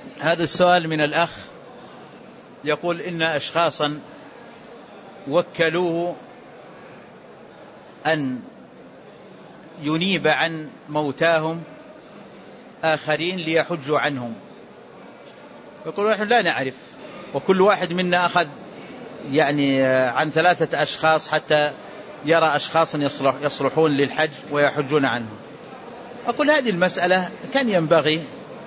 هذا السؤال من الأخ يقول إن أشخاصا وكلوه أن ينيب عن موتاهم آخرين ليحجوا عنهم. يقول نحن لا نعرف، وكل واحد منا أخذ يعني عن 3 أشخاص حتى يرى أشخاصا يصلحون للحج ويحجون عنهم. أقول هذه المسألة كان ينبغي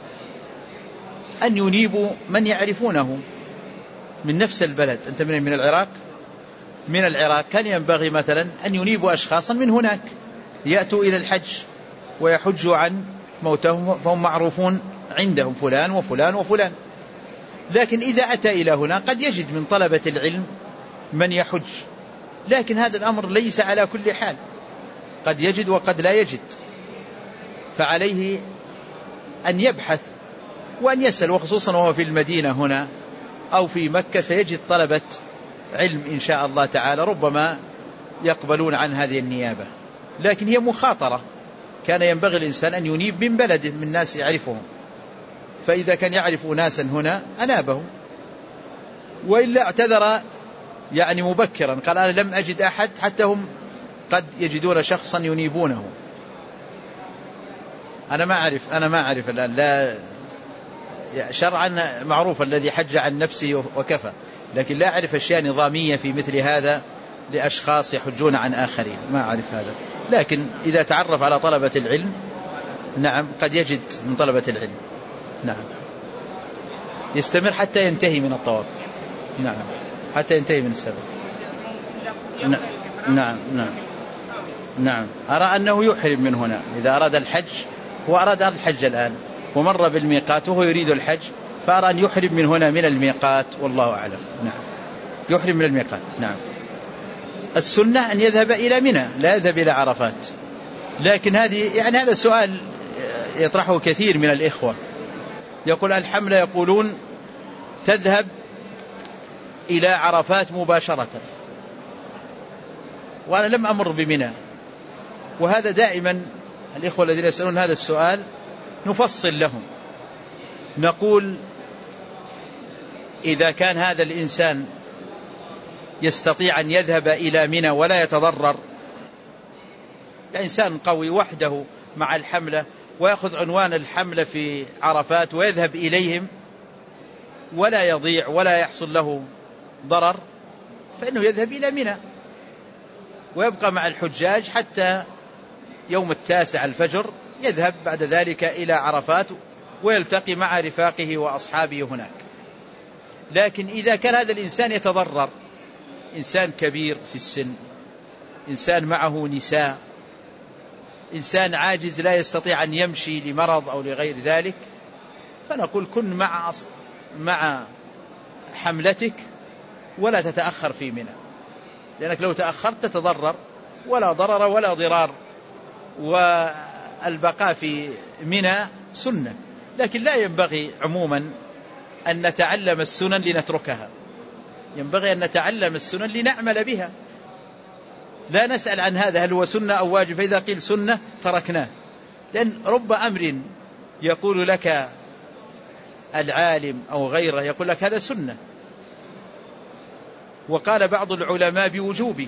أن ينيبوا من يعرفونه من نفس البلد. أنت من العراق، من العراق كان ينبغي مثلا أن ينيبوا أشخاصا من هناك يأتوا إلى الحج ويحجوا عن موتهم، فهم معروفون عندهم فلان وفلان وفلان. لكن إذا أتى إلى هنا قد يجد من طلبة العلم من يحج، لكن هذا الأمر ليس على كل حال، قد يجد وقد لا يجد، فعليه أن يبحث وأن يسأل، وخصوصا وهو في المدينة هنا أو في مكة سيجد طلبة علم إن شاء الله تعالى ربما يقبلون عن هذه النيابة. لكن هي مخاطرة، كان ينبغي الإنسان أن ينيب من بلده من ناس يعرفهم، فإذا كان يعرف ناسا هنا أنابهم، وإلا اعتذر يعني مبكرا قال أنا لم أجد أحد، حتى هم قد يجدون شخصا ينيبونه. أنا ما أعرف الآن، لا شرعا معروف الذي حج عن نفسه وكفى، لكن لا أعرف أشياء نظامية في مثل هذا لأشخاص يحجون عن آخرين، ما أعرف هذا. لكن إذا تعرف على طلبة العلم نعم قد يجد من طلبة العلم، نعم يستمر حتى ينتهي من الطواف، نعم حتى ينتهي من السبب. نعم نعم نعم. أرى أنه يحرم من هنا إذا أراد الحج، وأراد الحج الآن ومر بالميقات وهو يريد الحج، فأرى أن يحرم من هنا من الميقات، والله أعلم. نعم يحرم من الميقات. نعم. السنة أن يذهب إلى منى، لا يذهب إلى عرفات. لكن هذا سؤال يطرحه كثير من الإخوة، يقول الحملة يقولون تذهب إلى عرفات مباشرة، وأنا لم أمر بمنى. وهذا دائما الإخوة الذين يسألون هذا السؤال نفصل لهم، نقول إذا كان هذا الإنسان يستطيع أن يذهب إلى منى ولا يتضرر، إنسان قوي وحده مع الحملة ويأخذ عنوان الحملة في عرفات ويذهب إليهم ولا يضيع ولا يحصل له ضرر، فإنه يذهب إلى منى ويبقى مع الحجاج حتى يوم 9 الفجر، يذهب بعد ذلك إلى عرفات ويلتقي مع رفاقه وأصحابه هناك. لكن إذا كان هذا الإنسان يتضرر، إنسان كبير في السن، إنسان معه نساء، إنسان عاجز لا يستطيع أن يمشي لمرض أو لغير ذلك، فنقول كن مع حملتك ولا تتأخر في منى، لأنك لو تأخرت تتضرر، ولا ضرر ولا ضرار، والبقاء في منى سنة. لكن لا ينبغي عموما أن نتعلم السنن لنتركها، ينبغي أن نتعلم السنن لنعمل بها، لا نسأل عن هذا هل هو سنة أو واجب، فإذا قيل سنة تركناه. لأن رب أمر يقول لك العالم أو غيره يقول لك هذا سنة، وقال بعض العلماء بوجوبه،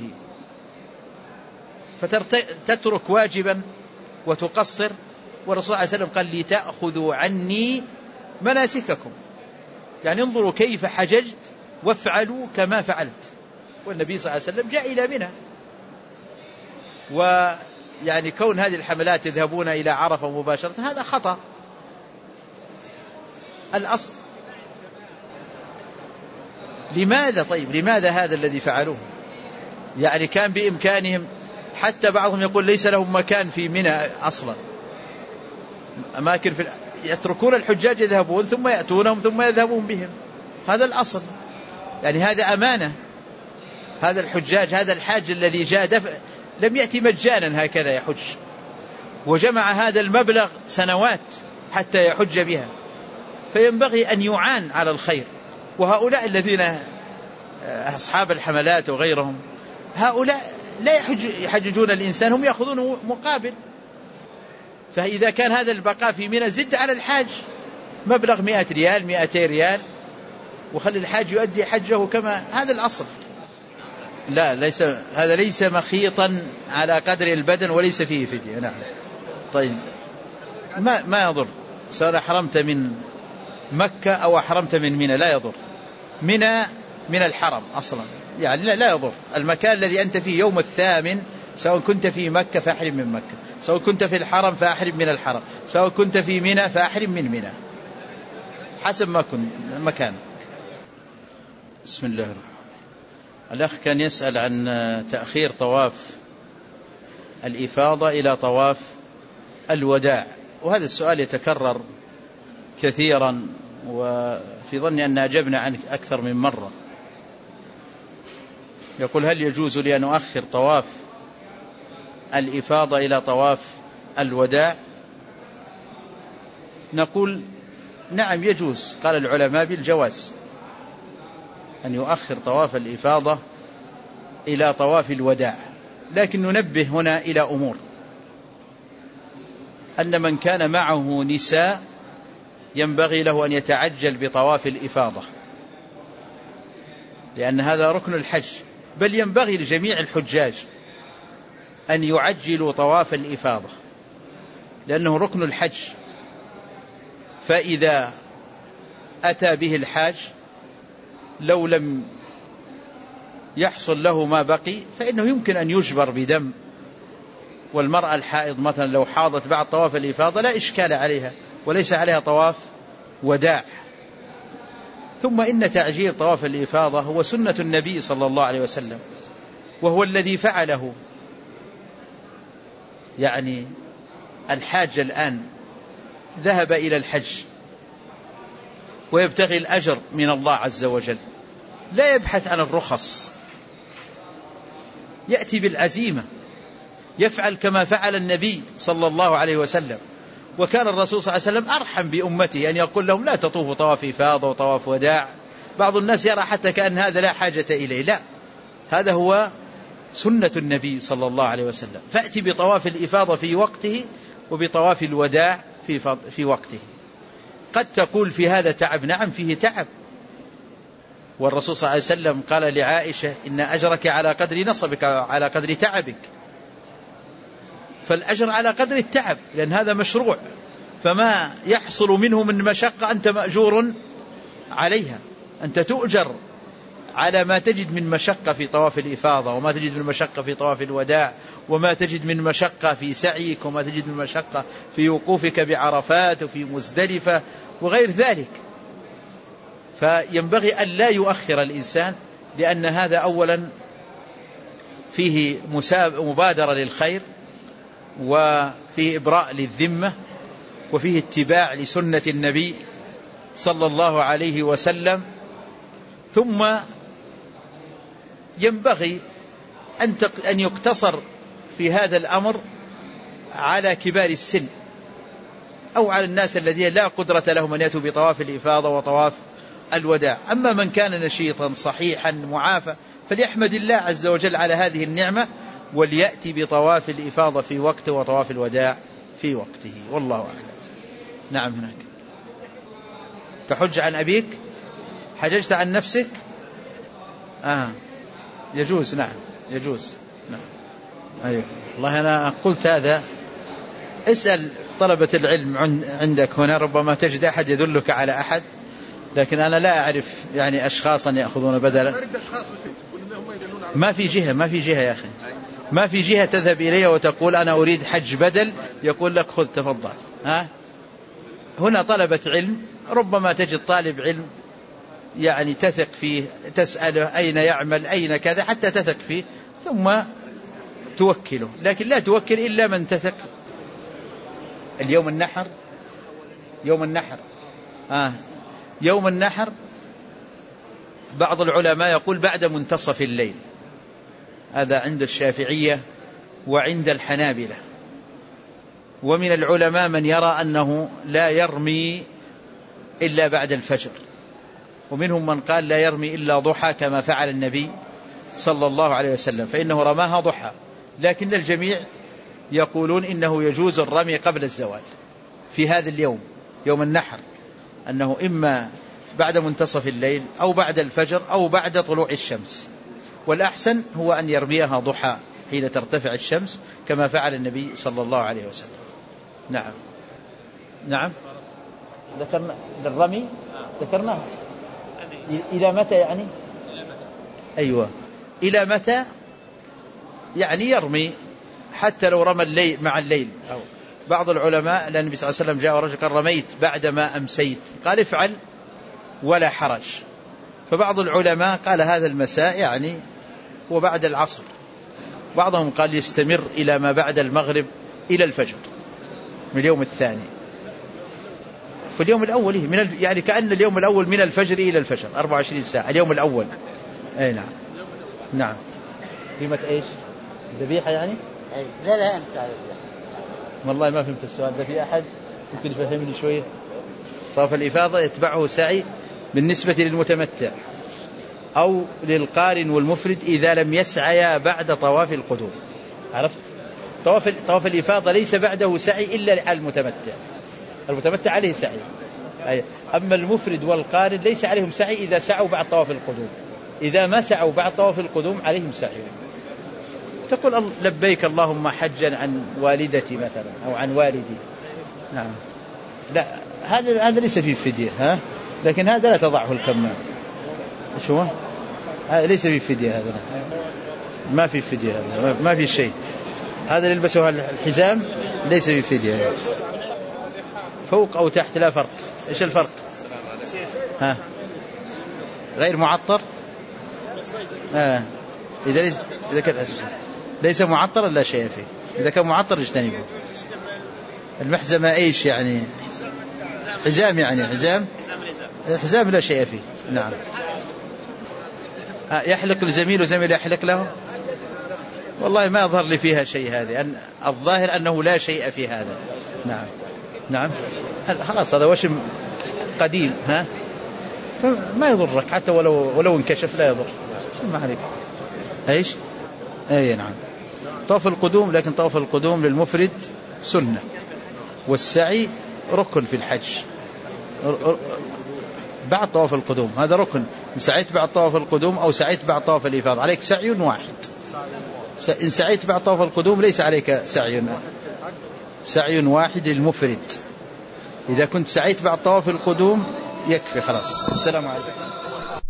فتترك واجبا وتقصر. والرسول عليه السلام قال لتأخذوا عني مناسككم، يعني انظروا كيف حججت وافعلوا كما فعلت. والنبي صلى الله عليه وسلم جاء إلى منى، ويعني كون هذه الحملات يذهبون إلى عرفة مباشرة هذا خطأ. الأصل لماذا؟ طيب لماذا هذا الذي فعلوه؟ يعني كان بإمكانهم، حتى بعضهم يقول ليس لهم مكان في منى أصلا، أماكن يتركون الحجاج يذهبون ثم يأتونهم ثم يذهبون بهم، هذا الأصل. يعني هذا أمانة، هذا الحجاج هذا الحاج الذي جاء لم يأتي مجانا هكذا يحج، وجمع هذا المبلغ سنوات حتى يحج بها، فينبغي أن يعان على الخير. وهؤلاء الذين أصحاب الحملات وغيرهم، هؤلاء لا يحججون الإنسان، هم يأخذون مقابل. فإذا كان هذا البقاء في منى زد على الحاج، مبلغ 100 ريال 200 ريال، وخلي الحاج يؤدي حجه كما هذا الأصل. لا ليس هذا ليس مخيطا على قدر البدن وليس فيه فدية. نعم. طيب ما يضر سواء أحرمت من مكة أو أحرمت من منى، لا يضر. منى من الحرم أصلا، يعني لا يضر. المكان الذي أنت فيه يوم الثامن، سواء كنت في مكة فأحرم من مكة، سواء كنت في الحرم فأحرم من الحرم، سواء كنت في منى فأحرم من منى، حسب ما كنت مكان. بسم الله الرحمن الرحيم. الأخ كان يسأل عن تأخير طواف الإفاضة إلى طواف الوداع، وهذا السؤال يتكرر كثيرا، وفي ظني أن أجبنا عنه أكثر من مرة. يقول: هل يجوز لي أن أؤخر طواف الإفاضة إلى طواف الوداع؟ نقول: نعم يجوز. قال العلماء بالجواز أن يؤخر طواف الإفاضة إلى طواف الوداع، لكن ننبه هنا إلى أمور: أن من كان معه نساء ينبغي له أن يتعجل بطواف الإفاضة، لأن هذا ركن الحج، بل ينبغي لجميع الحجاج أن يعجلوا طواف الإفاضة، لأنه ركن الحج. فإذا أتى به الحاج لو لم يحصل له ما بقي فإنه يمكن أن يجبر بدم. والمرأة الحائض مثلا لو حاضت بعد طواف الإفاضة لا إشكال عليها، وليس عليها طواف وداع. ثم إن تعجيل طواف الإفاضة هو سنة النبي صلى الله عليه وسلم، وهو الذي فعله. يعني الحاج الآن ذهب إلى الحج ويبتغي الأجر من الله عز وجل، لا يبحث عن الرخص، يأتي بالعزيمة، يفعل كما فعل النبي صلى الله عليه وسلم. وكان الرسول صلى الله عليه وسلم أرحم بأمته أن يقول لهم: لا تطوفوا طواف إفاضة وطواف وداع. بعض الناس يرى حتى كأن هذا لا حاجة إليه، لا، هذا هو سنة النبي صلى الله عليه وسلم. فأتي بطواف الإفاضة في وقته وبطواف الوداع في وقته. قد تقول في هذا تعب، نعم فيه تعب، والرسول صلى الله عليه وسلم قال لعائشة: إن أجرك على قدر نصبك على قدر تعبك. فالأجر على قدر التعب، لأن هذا مشروع، فما يحصل منه من مشقة أنت مأجور عليها. أنت تؤجر على ما تجد من مشقة في طواف الإفاضة، وما تجد من مشقة في طواف الوداع، وما تجد من مشقة في سعيك، وما تجد من مشقة في وقوفك بعرفات وفي مزدلفة وغير ذلك. فينبغي أن لا يؤخر الإنسان، لأن هذا أولا فيه مبادرة للخير، وفيه إبراء للذمة، وفيه اتباع لسنة النبي صلى الله عليه وسلم. ثم ينبغي أن يقتصر في هذا الأمر على كبار السن، أو على الناس الذين لا قدرة لهم أن يأتوا بطواف الإفاضة وطواف الوداع. أما من كان نشيطا صحيحا معافى فليحمد الله عز وجل على هذه النعمة، وليأتي بطواف الإفاضة في وقته وطواف الوداع في وقته، والله أعلم. نعم. هناك تحج عن أبيك، حججت عن نفسك؟ يجوز. نعم يجوز. نعم. أيوه والله أنا قلت هذا. اسأل طلبة العلم عندك هنا، ربما تجد أحد يدلك على أحد، لكن أنا لا أعرف يعني أشخاصا يأخذون بدلا. ما في جهة يا أخي، ما في جهة تذهب إليها وتقول أنا أريد حج بدل، يقول لك خذ تفضل. هنا طلبة علم، ربما تجد طالب علم يعني تثق فيه، تسأله أين يعمل أين كذا حتى تثق فيه، ثم توكله، لكن لا توكل إلا من تثق. اليوم النحر، يوم النحر بعض العلماء يقول بعد منتصف الليل، هذا عند الشافعية وعند الحنابلة. ومن العلماء من يرى أنه لا يرمي إلا بعد الفجر، ومنهم من قال لا يرمي إلا ضحى كما فعل النبي صلى الله عليه وسلم، فإنه رماها ضحى. لكن الجميع يقولون إنه يجوز الرمي قبل الزوال في هذا اليوم، يوم النحر، أنه إما بعد منتصف الليل أو بعد الفجر أو بعد طلوع الشمس، والأحسن هو أن يرميها ضحى حين ترتفع الشمس كما فعل النبي صلى الله عليه وسلم. نعم نعم ذكرنا للرمي ذكرناها إلى متى يعني؟ أيوة إلى متى يعني يرمي حتى لو رمى الليل مع الليل. أو بعض العلماء لأن النبي صلى الله عليه وسلم جاء ورجل قال رميت بعدما أمسيت، قال افعل ولا حرج. فبعض العلماء قال هذا المساء يعني هو بعد العصر، بعضهم قال يستمر إلى ما بعد المغرب إلى الفجر من اليوم الثاني. في اليوم الأول يعني كأن اليوم الأول من الفجر إلى الفجر 24 ساعة اليوم الأول. أي نعم نعم. قيمة إيش؟ ذبيحة يعني؟ لا أنت على والله ما فهمت السؤال ده، في أحد ممكن يفهمني شوية؟ طواف الإفاضة يتبعه سعي بالنسبة للمتمتع أو للقارن والمفرد إذا لم يسعيا بعد طواف القدوم. عرفت؟ طواف الإفاضة ليس بعده سعي إلا على المتمتع، المتمتع عليه سعي. أما المفرد والقارن ليس عليهم سعي إذا سعوا بعد طواف القدوم، إذا ما سعوا بعد طواف القدوم عليهم سعي. تقول لبيك اللهم حجا عن والدتي مثلا أو عن والدي. نعم لا هذا ليس فيه فدية، ها؟ لكن هذا لا تضعه الكمام. إيش هو؟ هذا ليس فيه فدية، هذا ما في فدية، هذا ما في شيء. هذا اللي يلبسه الحزام ليس فيه فدية. فوق أو تحت لا فرق. إيش الفرق؟ ها غير معطر؟ إذا كان ليس معطرا لا شيء فيه، إذا كان معطر اجتنبه. المحزمة إيش يعني؟ حزام يعني حزام لا شيء فيه. نعم. يحلق لزميل وزميل يحلق له، والله ما يظهر لي فيها شيء هذه، أن الظاهر أنه لا شيء في هذا. نعم نعم خلاص هذا وشم قديم، ها ما يضرك حتى ولو انكشف لا يضر، ما عليك. ايش؟ اي نعم. طواف القدوم، لكن طواف القدوم للمفرد سنة، والسعي ركن في الحج بعد طواف القدوم، هذا ركن. إن سعيت بعد طواف القدوم أو سعيت بعد طواف الإفاضة عليك سعي واحد. إن سعيت بعد طواف القدوم ليس عليك سعي واحد للمفرد. إذا كنت سعيت بعد طواف القدوم يكفي خلاص. السلام عليكم.